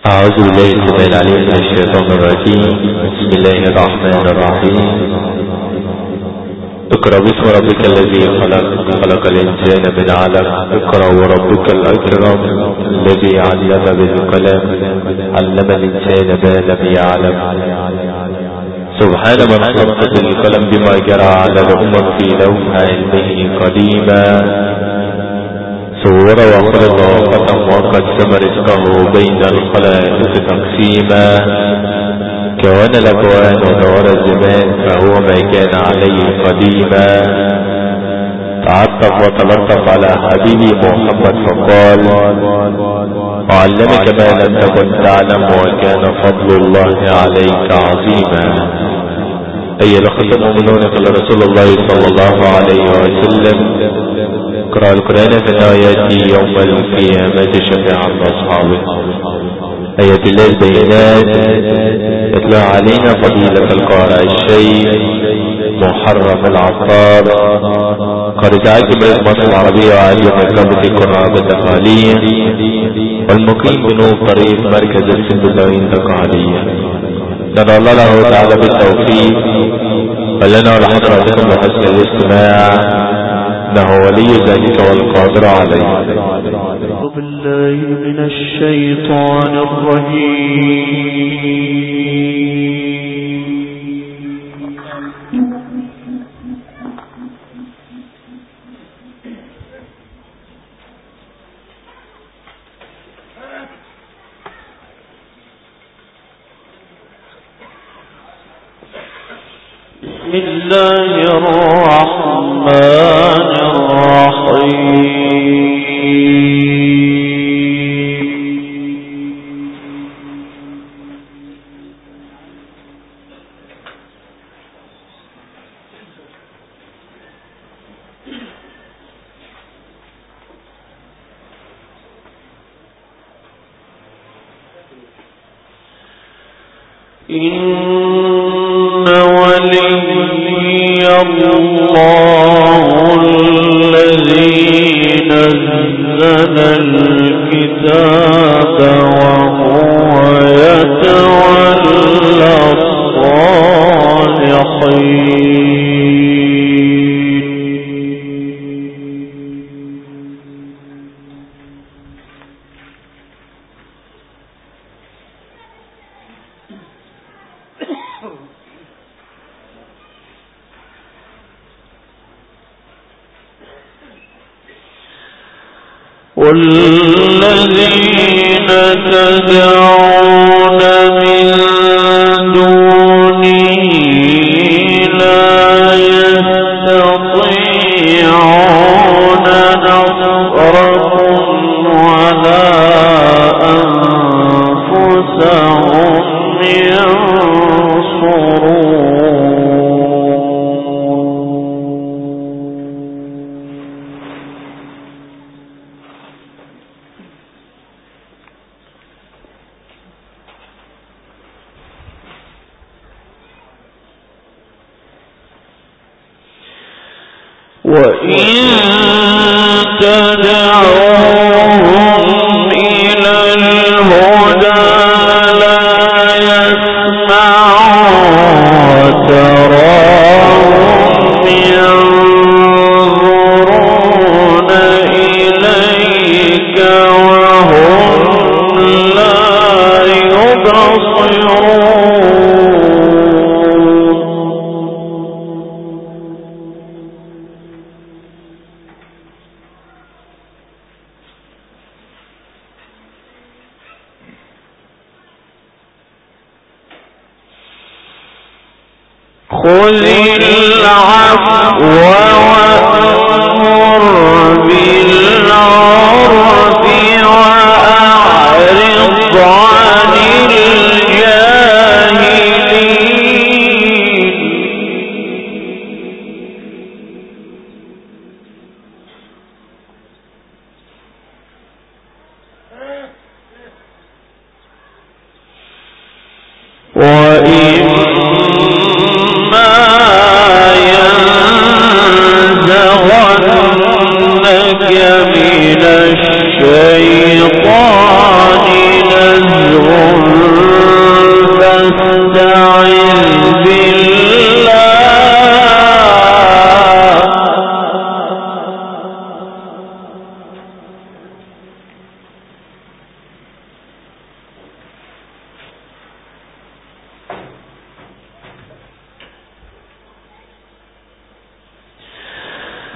أعوذ بالله السميع العليم من الشيطان الرجيم. بسم الله الرحمن الرحيم. اقرأ باسم ربك الذي خلق الإنسان من علق. اقرأ وربك الأكرم الذي علم بالقلم علم الإنسان ما لم يعلم. سبحان من خط بالقلم بما جرى على الأمم في لوح علمه قديما. صور وخلق وختم وقسم رزقه بين الخلائق تقسيما. كون الأكوان ودور الزمان فهو ما كان عليه قديما. تعطف وتلطف على حبيبي محمد فقال وعلمك ما لم تكن تعلم وكان فضل الله عليك عظيما. أي لخص المؤمنون قال رسول الله صلى الله عليه وسلم اقرأ القرآن فإنه يوم القيامة شفيعا لأصحابه. آيات الله البينات يتلى علينا فضيلة القارئ الشيخ محرم العطار قارئ عاجم مصر العربية وعالية مركبة القراءة الدقالية والمقيم بنوب طريق مركز السندوين الدقالية. ندعو الله له تعالى بالتوفيق ولنا ولحضراتكم بحسن الاستماع انه ولي ذلك والقادر عليه. أعوذ بالله من الشيطان الرجيم. بسم الله الرحمن الرحيم. إن ولي الله الذي نزل الكتاب وهو يتولى الصالحين. والذين تدعون من دونه لا يستطيعون نصركم ولا أنفسهم ينصرون. وإن تدعوهم إلى الهدى لا يسمعوا وتراهم ينظرون إليك وهم لا يبصرون. خذ العفو وأمر بالعرف وأعرض عن الجاهلين. وإما ينزغنك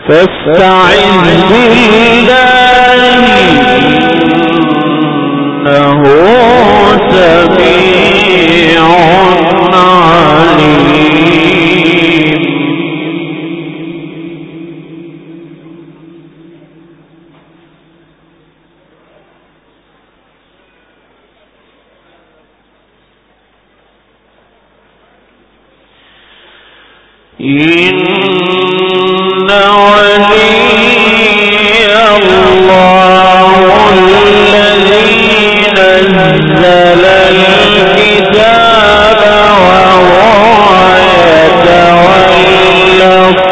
فاستعذ بالله إنه سميع عليم. إن ولي الله الذي نزل الكتاب وهو يتولى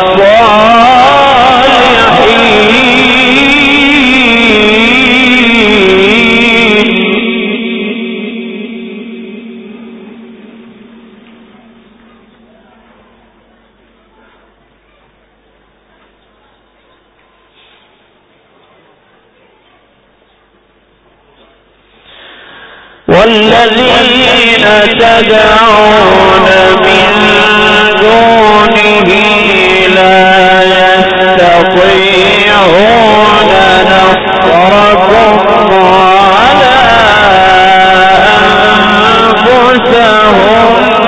والذين تدعون من دونه لا يستطيعون نصركم ولا أنفسهم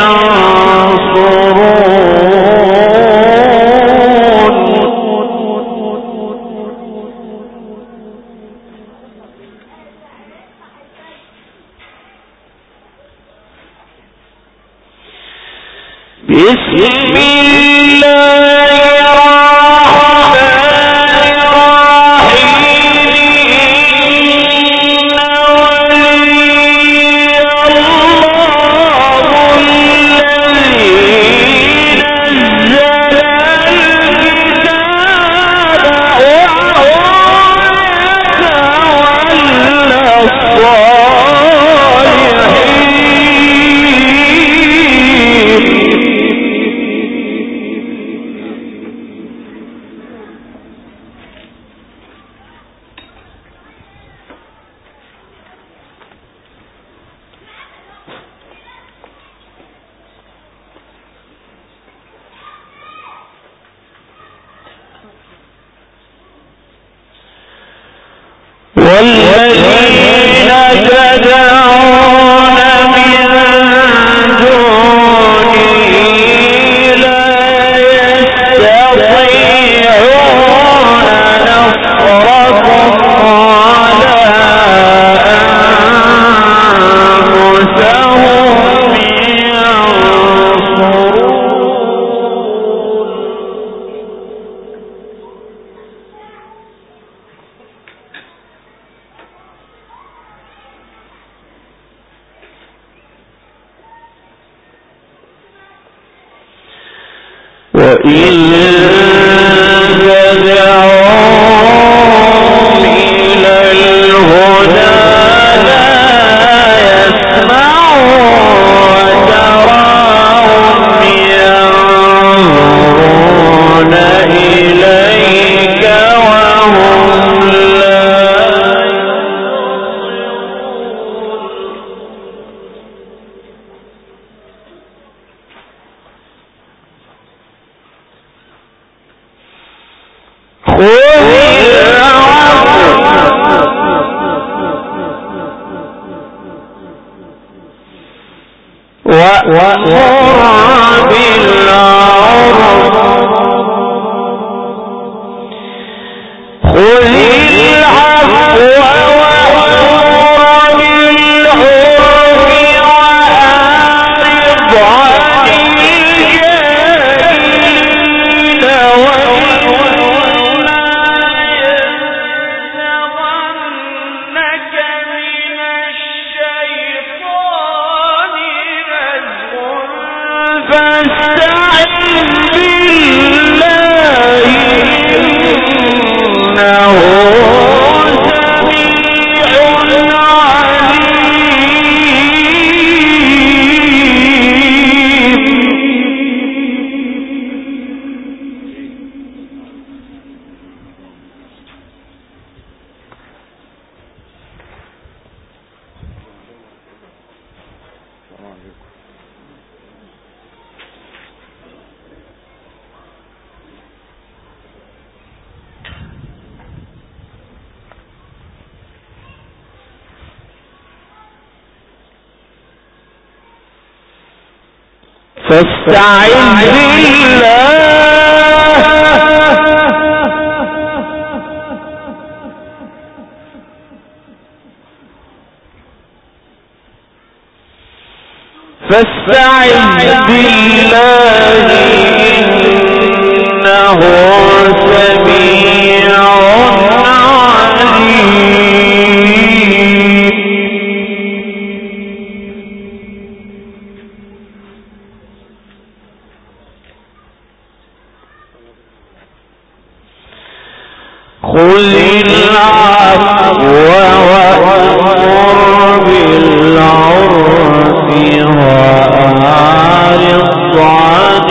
ينصرون. بسم الله الرحمن الرحيم. إن ولي الله الذي نزل الكتاب وهو يتولى الصالحين. والذين تدعون من دونه لا يستطيعون نصركم ولا أنفسهم ينصرون. وإن تدعوهم إلى الهدى لا يسمعوا وتراهم ينظرون إليك وهم لا وأمر بالعرف خذ العفو وأمر بالعرف وأعرض عن الجاهلين وإما ينزغنك من الشيطان نزغ فاستعذ بالله إنه سميع عليم. خذ العفو وأمر بالعرف وأعرض عن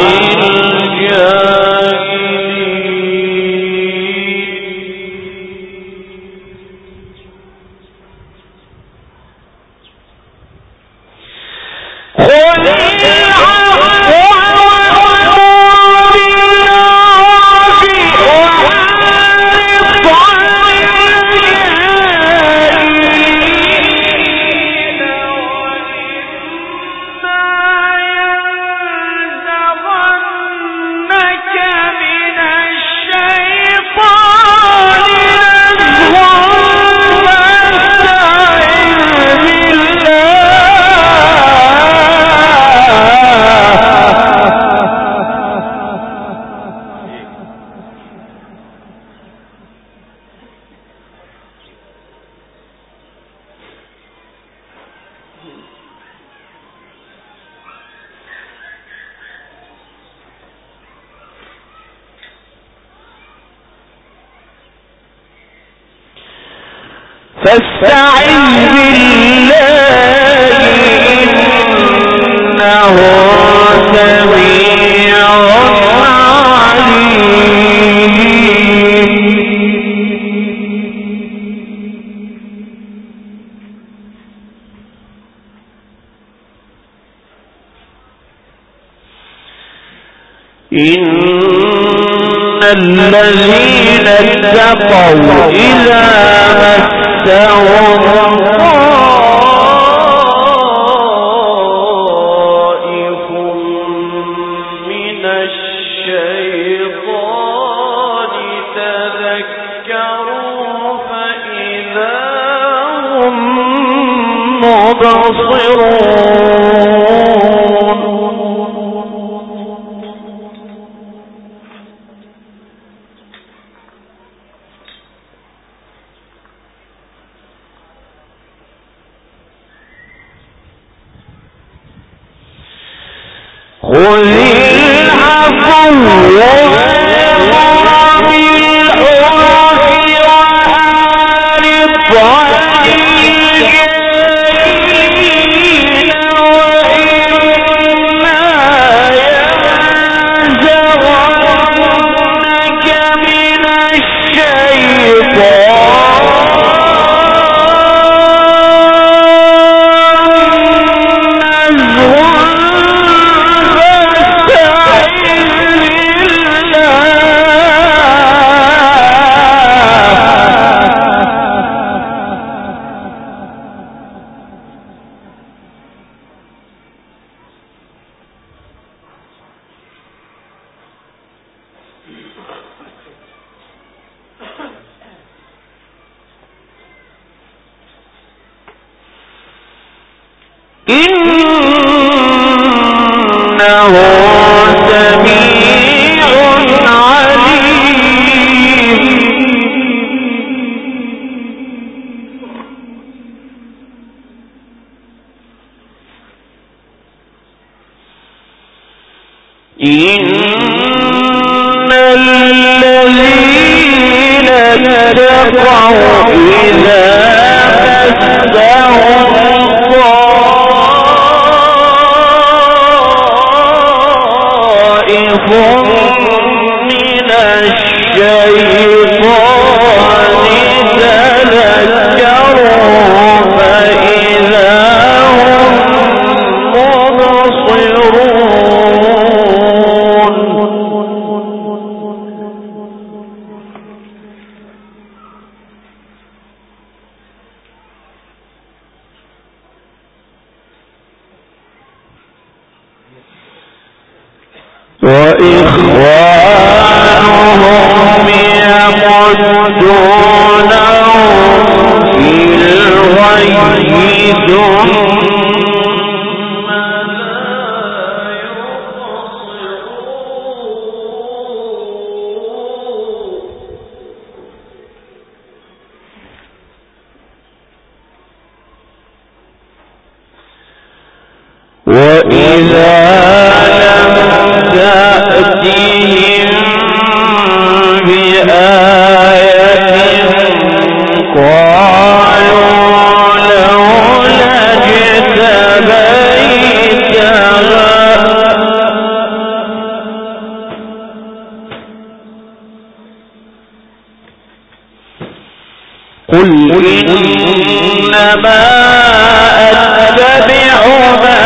فاستعذ بالله إنه سميع عليم. إن الذين اتقوا إذا مسهم طائف من الشيطان تذكروا فإذا هم مبصرون. خذ العفو وأمر بالعرف وأعرض عن الجاهلين وإما ينزغنك من الشيطان إنه سميع عليم. إن الذين اتقوا إذا مسهم طائف من الشيطان تذكروا فإذا هم مبصرون. وإخوانهم يمدونهم في الغي وإذا لم تأتهم بآية قالوا لولا اجتبيتها قل إنما أتبع ما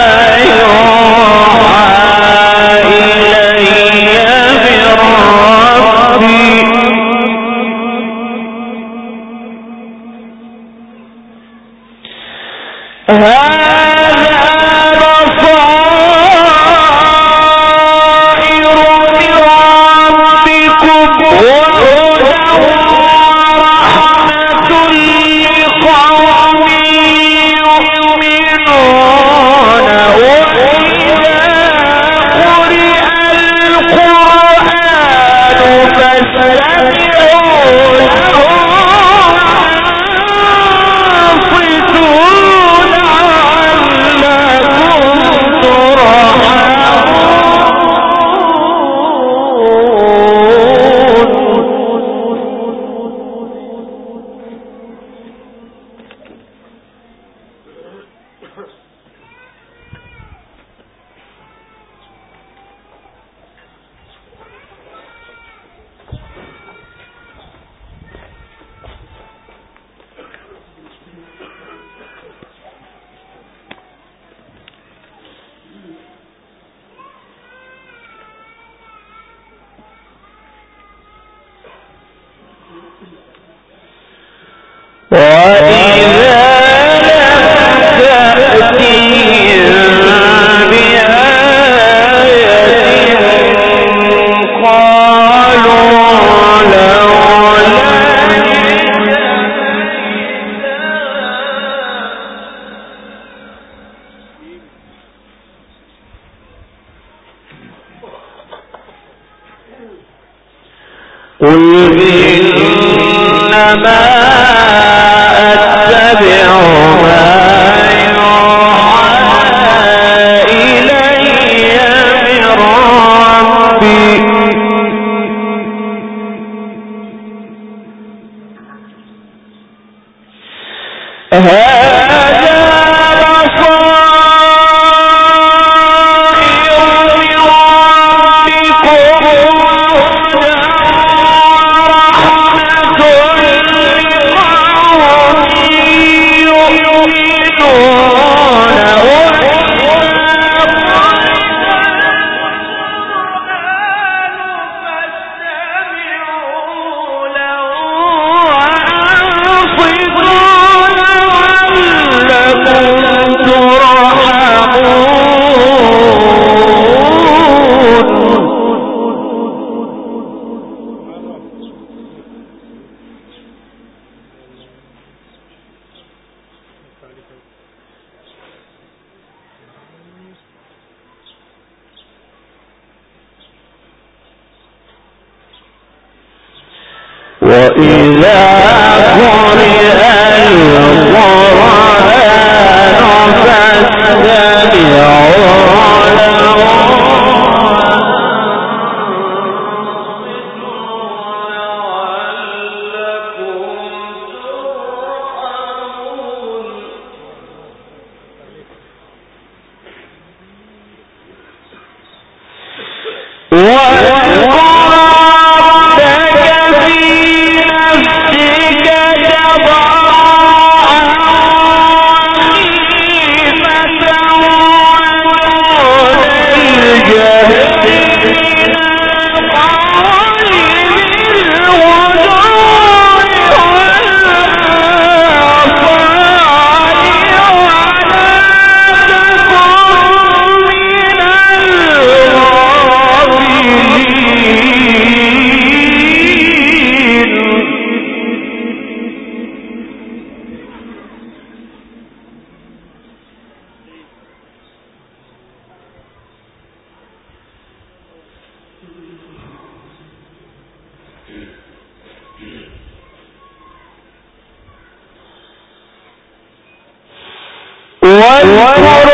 قل إنما أتبع ما يوحى إلي من ربي وإذا قرئ القرآن فاستمعوا له واذكر ربك في نفسك واذكر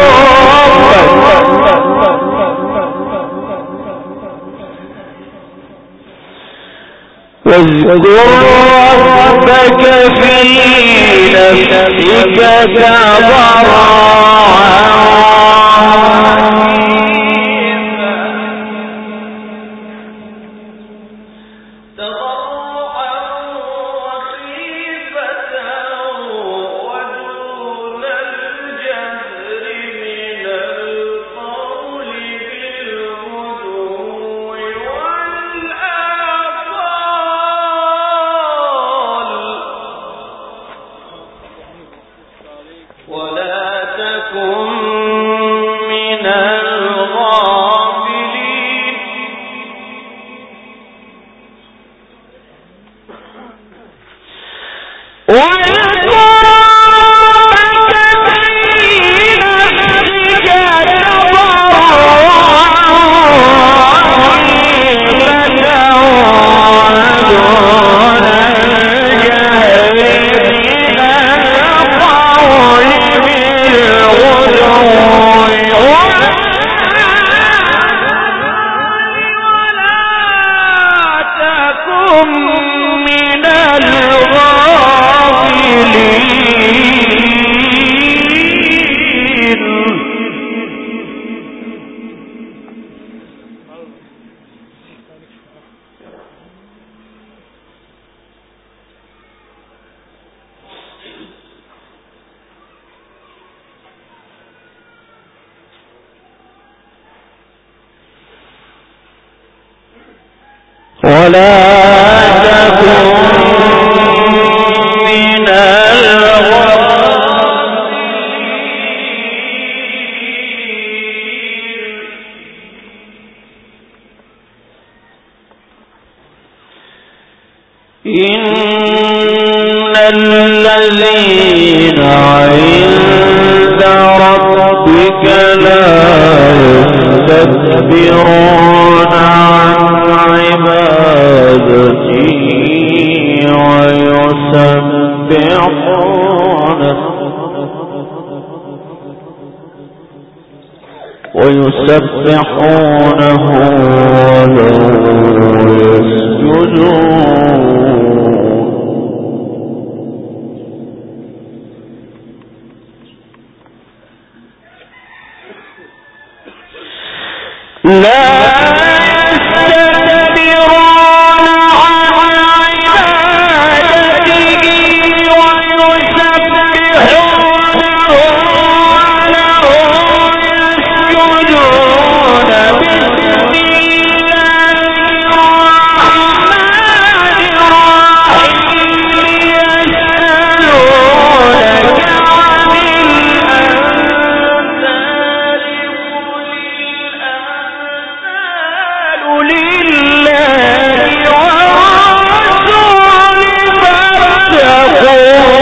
ربك في نفسك ولا تكن من إن الذين عند ربك لا يستكبرون عن عبادته ويسبحونه وله يسجدون لا يستكبرون عن عبادته ويسبحونه وله يسجدون بسم الله الرحمن الرحيم يسألونك عن الأنفال قل لله والرسول فاتقوا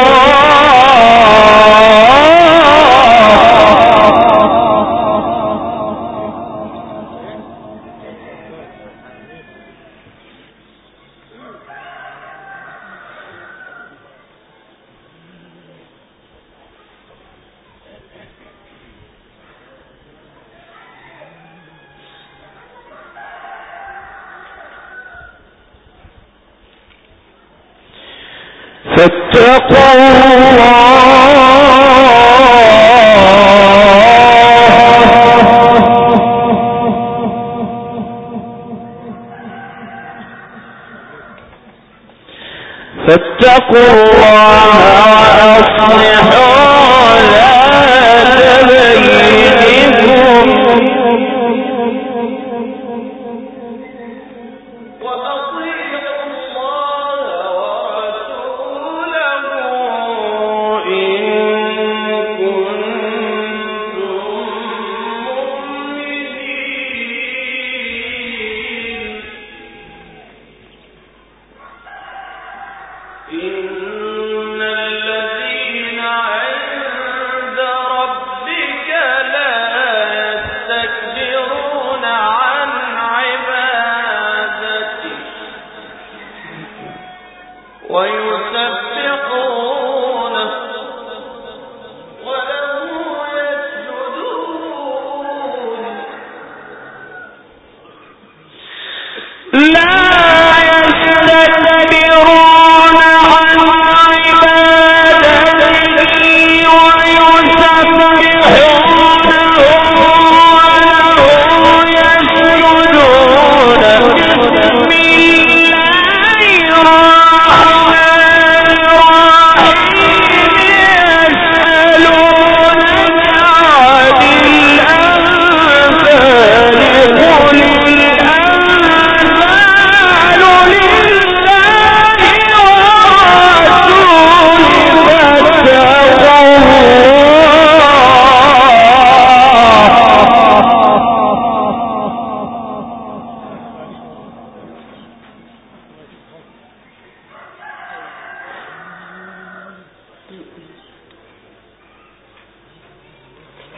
فاتقوا الله وأصلحوا ذات بينكم وأطيعوا الله ورسوله إن كنتم مؤمنين إن الذين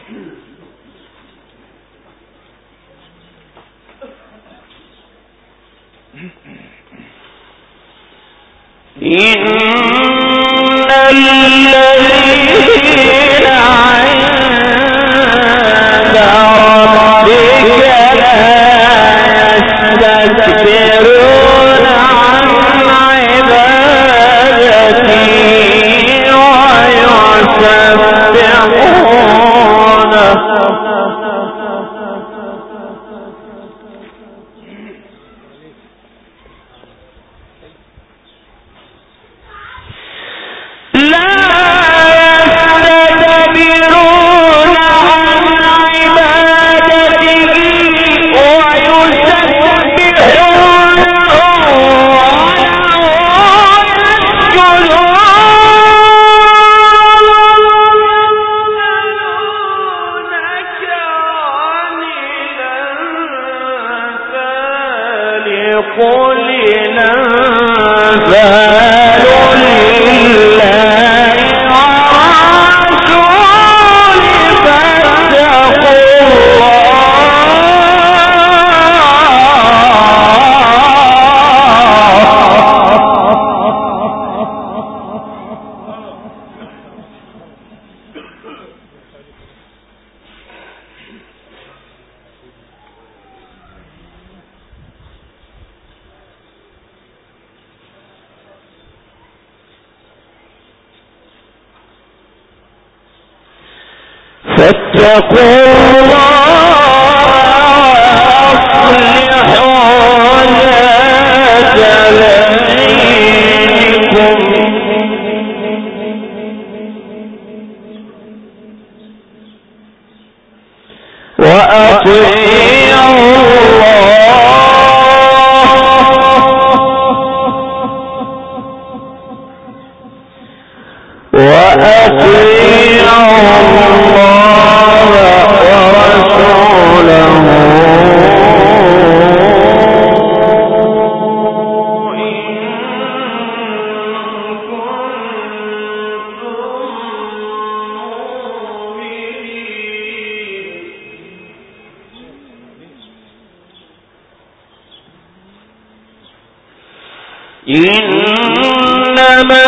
فاتقوا إنما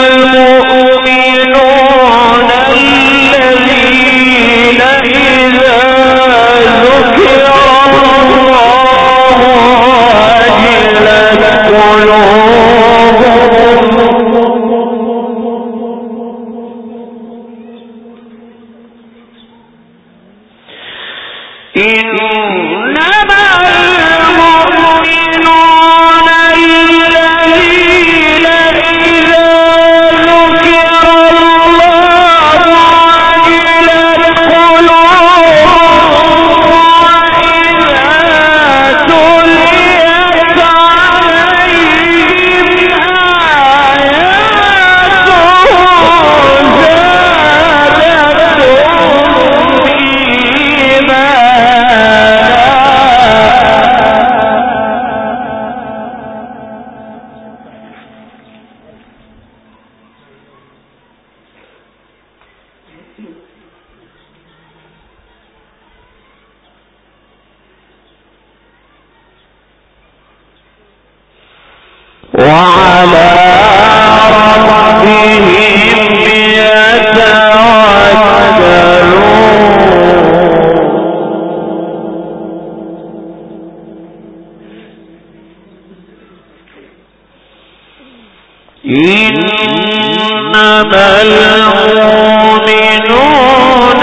المؤمنون الذين إذا ذكر الله وجلت وعلى ربهم يتوكلون إنما المؤمنون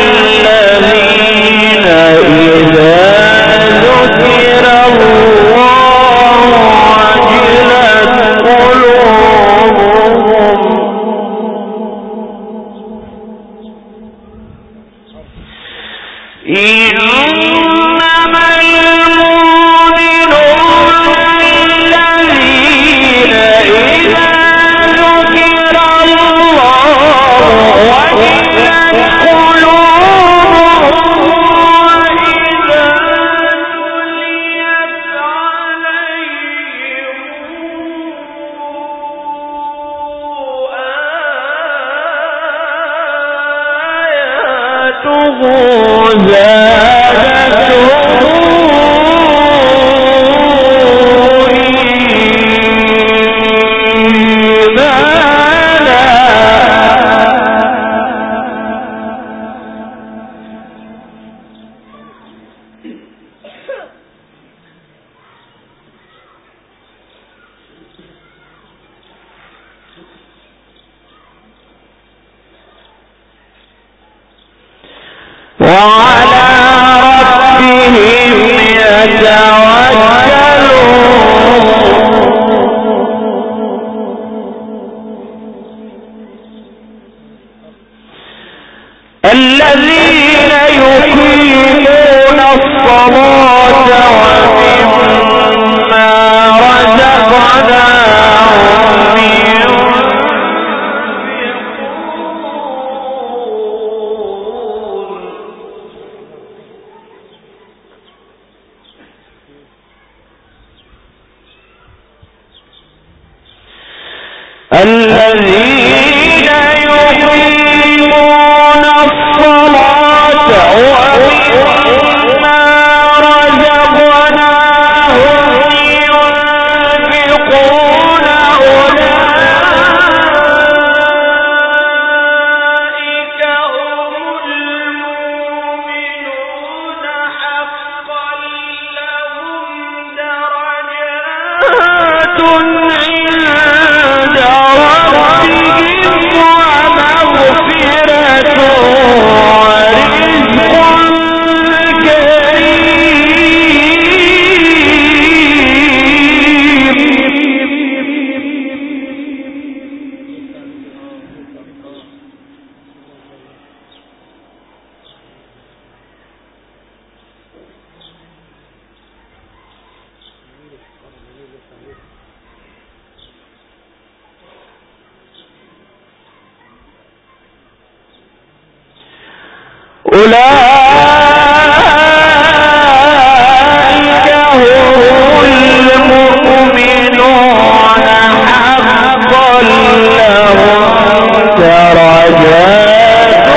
الذين إذا ذكر الله وجلت قلوبهم إنما المؤمنون الذين إذا ذكر الله وجلت قلوبهم وإذا تليت عليهم آياته الذين يقيمون الصلاة ومما رزقناهم الذين يقيمون الصلاة ومما رزقناهم ينفقون أولئك هم المؤمنون حقا لهم درجات عند ربهم ومغفرة ورزق أولئك هم المؤمنون حقا لهم درجات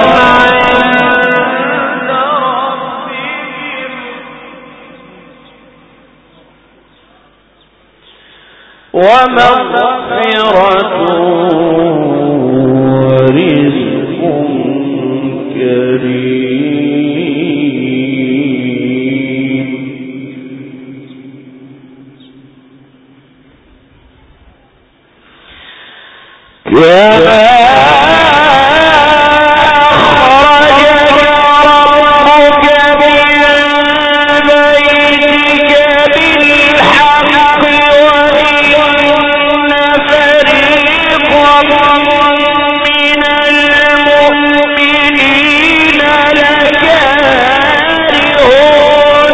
عند ربهم ومغفرة ورزق كريم. كما أخرجك ربك من بيتك بالحق وإن فريقا من المؤمنين لكارهون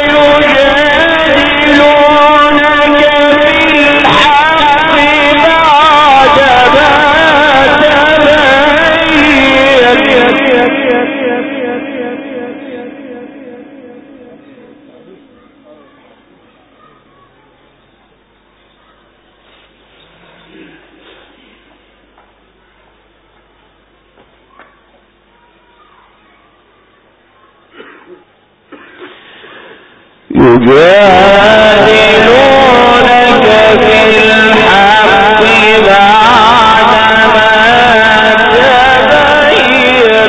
يجادلونك بالحق بعدما يجادلونك بالحق بعدما تبين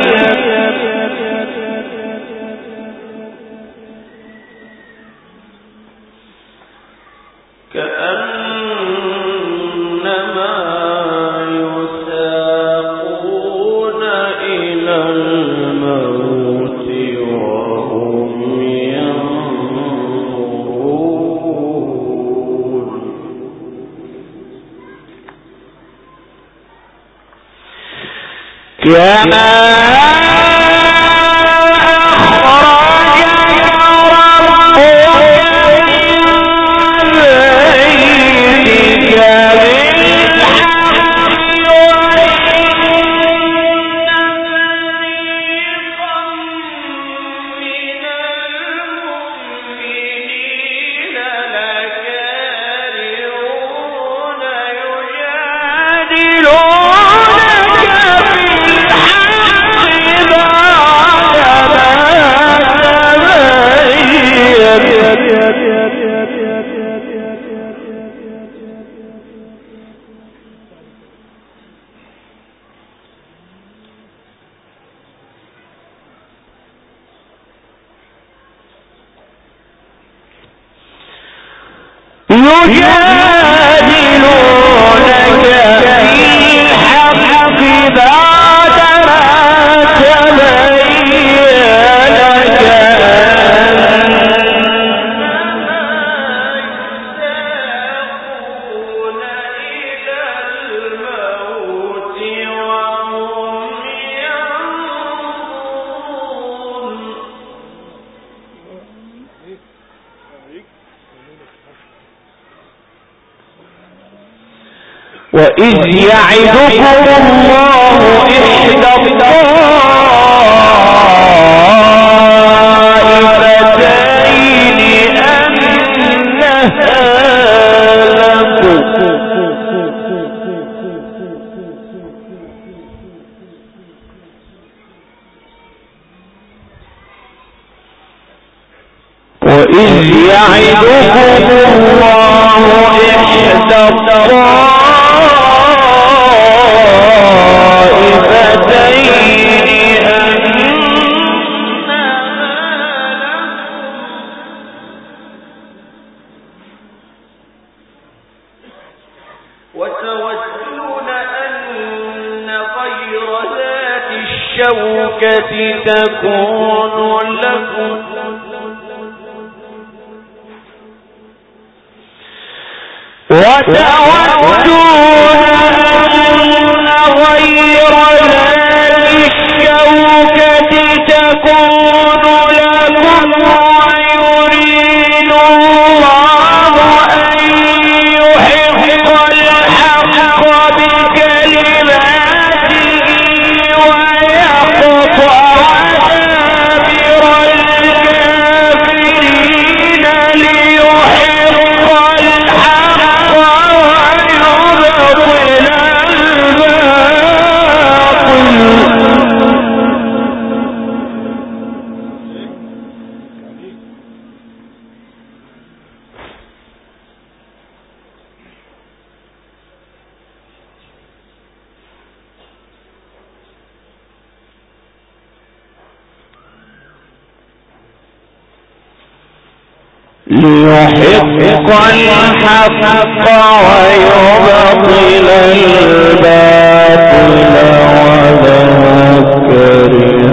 كأنما يساقون إلى الموت وهم ينظرون. كما أخرجك ربك من بيتك بالحق وإن فريقا من المؤمنين لكارهون يجادلونك بالحق يجادلونك في الحق بعدما تبين لك وإذ يعدكم الله إحدى الطائفتين أنها لكم وإذ يعدكم الله إحدى وتودون أن غير ذات الشوكة تكون لكم ويريد الله أن يحق الحق بكلماته ويقطع دابر الكافرين ليحق الحق ويبطل الباطل ليحق الحق ويبطل الباطل ولو كره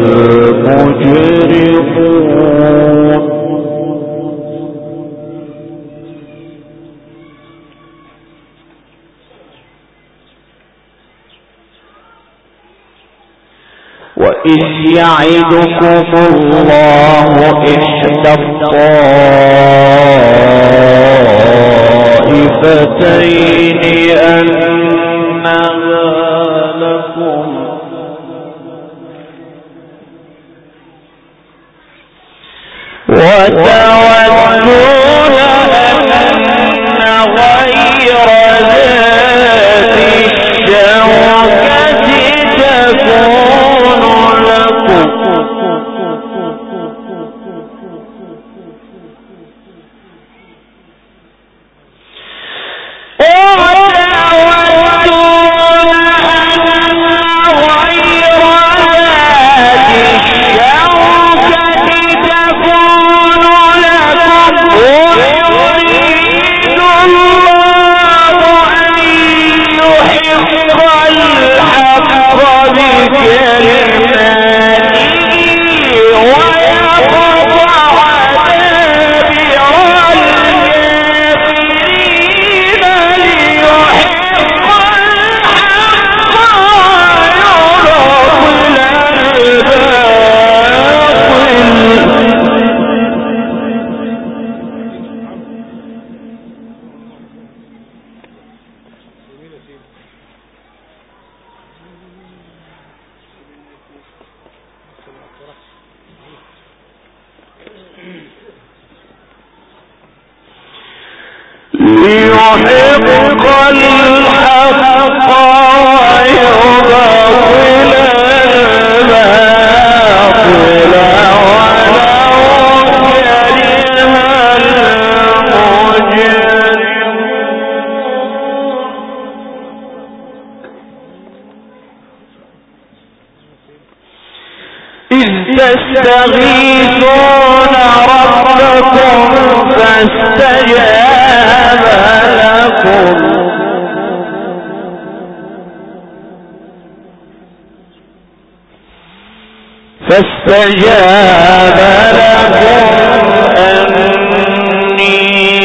المجرمون وإذ يعدكم الله إحدى الطائفتين أنها لكم وتودون أن غير ذات الشوكة تكون لكم ليحق الحق ويبطل الباطل ولو كره المجرمون إذ تستغيثون ربكم فاستجاب فاستجاب لكم أني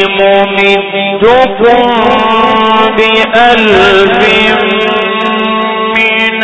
ممدكم ب1000 من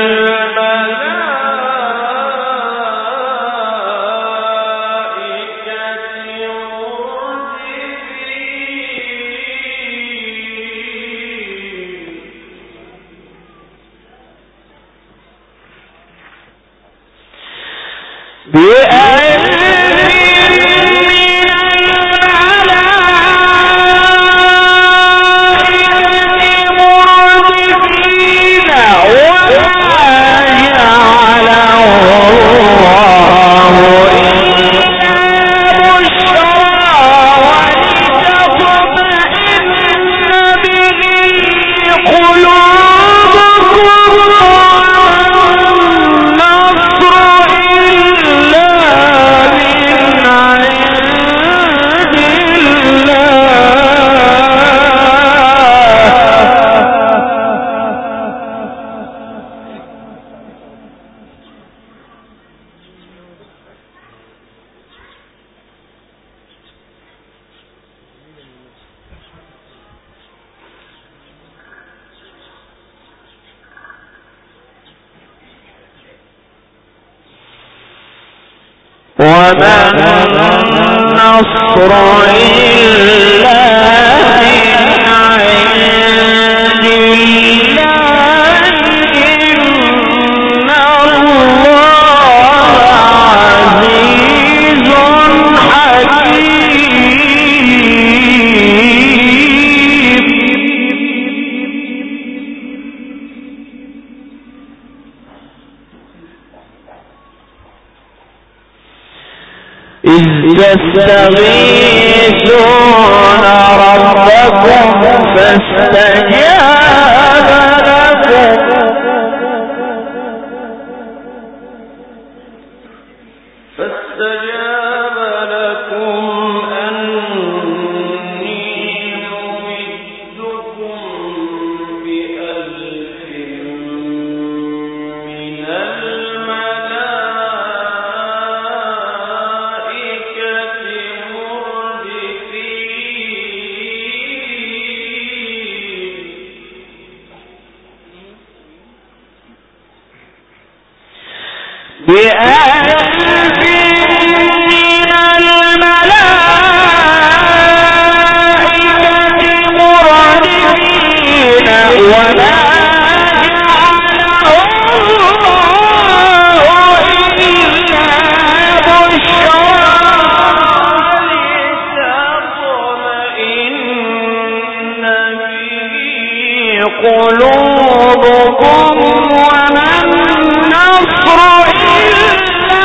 وما النصر إلا من عند الله إن الله عزيز حكيم. إذ تستغيثون ربكم فاستجاب لكم أني ممدكم ب1000 من قلوبكم وما النصر إلا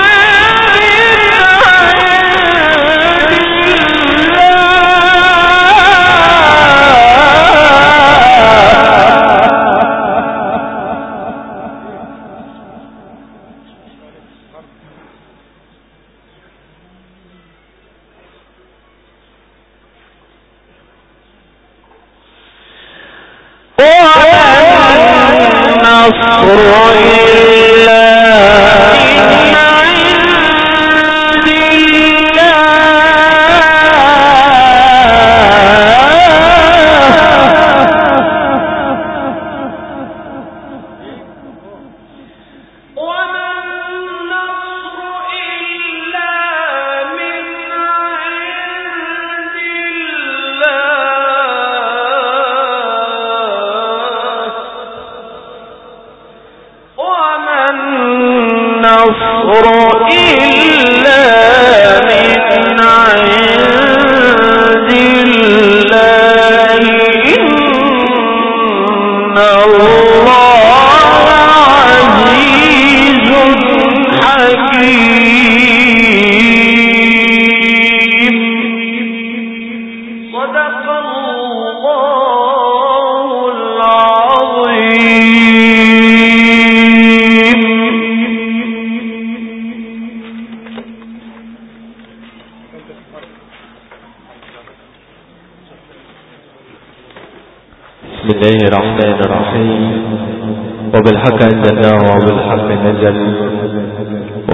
بسم الله الرحمن الرحيم. وبالحق أنزلناه وبالحق نزل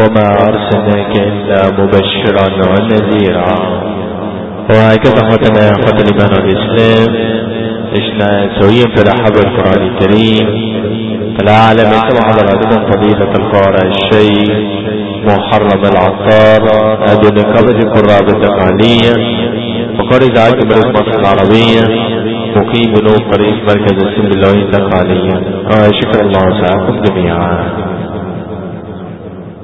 وما أرسلناك إلا مبشرا ونذيرا. وهكذا أخوتنا أخوة الإيمان والإسلام إحنا سويا في رحاب القرآن الكريم. فالأعلم يسمع حضراتكم فضيلة القارئ الشيخ محرم العطار أدن قبض القراء بالتقالية وقارئ ذاك من مصر العربية مقيم بنوب قريب مركز السن باللوين التقالية. شكرا الله وسعاكم جميعا.